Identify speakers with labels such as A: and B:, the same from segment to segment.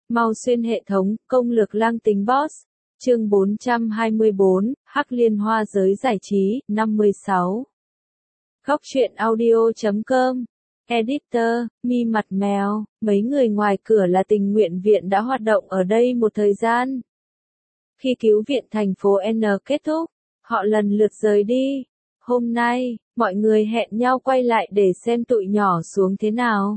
A: Mau xuyên hệ thống, công lược lang tính boss. Chương 424, Hắc Liên Hoa giới giải trí, 56. Góc truyện audio.com. Editor, Mi Mặt Mèo, mấy người ngoài cửa là tình nguyện viện đã hoạt động ở đây một thời gian. Khi cứu viện thành phố N kết thúc, họ lần lượt rời đi. Hôm nay, mọi người hẹn nhau quay lại để xem tụi nhỏ xuống thế nào.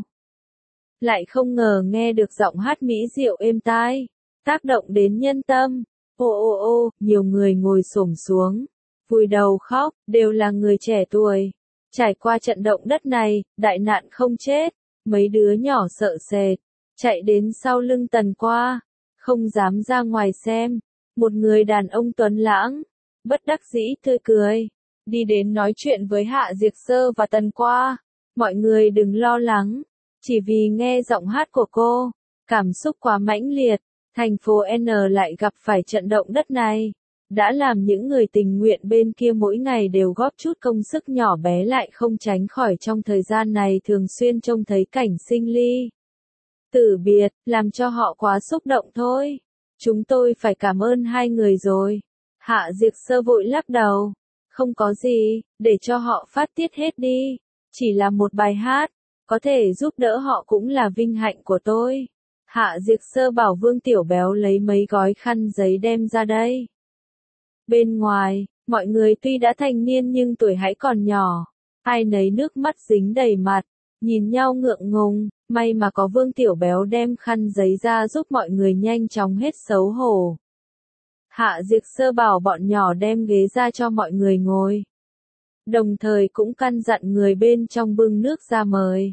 A: Lại không ngờ nghe được giọng hát mỹ diệu êm tai, tác động đến nhân tâm. Ô, nhiều người ngồi xổm xuống, vùi đầu khóc, đều là người trẻ tuổi. Trải qua trận động đất này, đại nạn không chết, mấy đứa nhỏ sợ sệt, chạy đến sau lưng Tần Qua, không dám ra ngoài xem. Một người đàn ông tuấn lãng, bất đắc dĩ tươi cười, đi đến nói chuyện với Hạ Diệc Sơ và Tần Qua. Mọi người đừng lo lắng, chỉ vì nghe giọng hát của cô, cảm xúc quá mãnh liệt, thành phố N lại gặp phải trận động đất này, đã làm những người tình nguyện bên kia mỗi ngày đều góp chút công sức nhỏ bé lại không tránh khỏi trong thời gian này thường xuyên trông thấy cảnh sinh ly tử biệt, làm cho họ quá xúc động thôi. Chúng tôi phải cảm ơn hai người rồi. Hạ Diệc Sơ vội lắc đầu. Không có gì, để cho họ phát tiết hết đi. Chỉ là một bài hát, có thể giúp đỡ họ cũng là vinh hạnh của tôi. Hạ Diệc Sơ bảo Vương Tiểu Béo lấy mấy gói khăn giấy đem ra đây. Bên ngoài, mọi người tuy đã thành niên nhưng tuổi hãy còn nhỏ. Ai nấy nước mắt dính đầy mặt, nhìn nhau ngượng ngùng. May mà có Vương Tiểu Béo đem khăn giấy ra giúp mọi người nhanh chóng hết xấu hổ. Hạ Diệc Sơ bảo bọn nhỏ đem ghế ra cho mọi người ngồi. Đồng thời cũng căn dặn người bên trong bưng nước ra mời.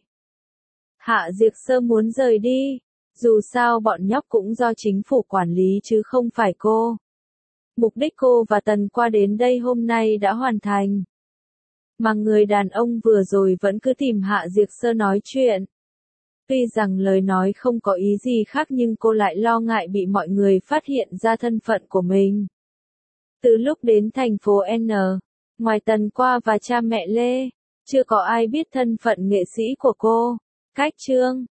A: Hạ Diệc Sơ muốn rời đi, dù sao bọn nhóc cũng do chính phủ quản lý chứ không phải cô. Mục đích cô và Tần Qua đến đây hôm nay đã hoàn thành. Mà người đàn ông vừa rồi vẫn cứ tìm Hạ Diệc Sơ nói chuyện. Tuy rằng lời nói không có ý gì khác nhưng cô lại lo ngại bị mọi người phát hiện ra thân phận của mình. Từ lúc đến thành phố N, ngoài Tần Qua và cha mẹ Lê, chưa có ai biết thân phận nghệ sĩ của cô. Cách Trương,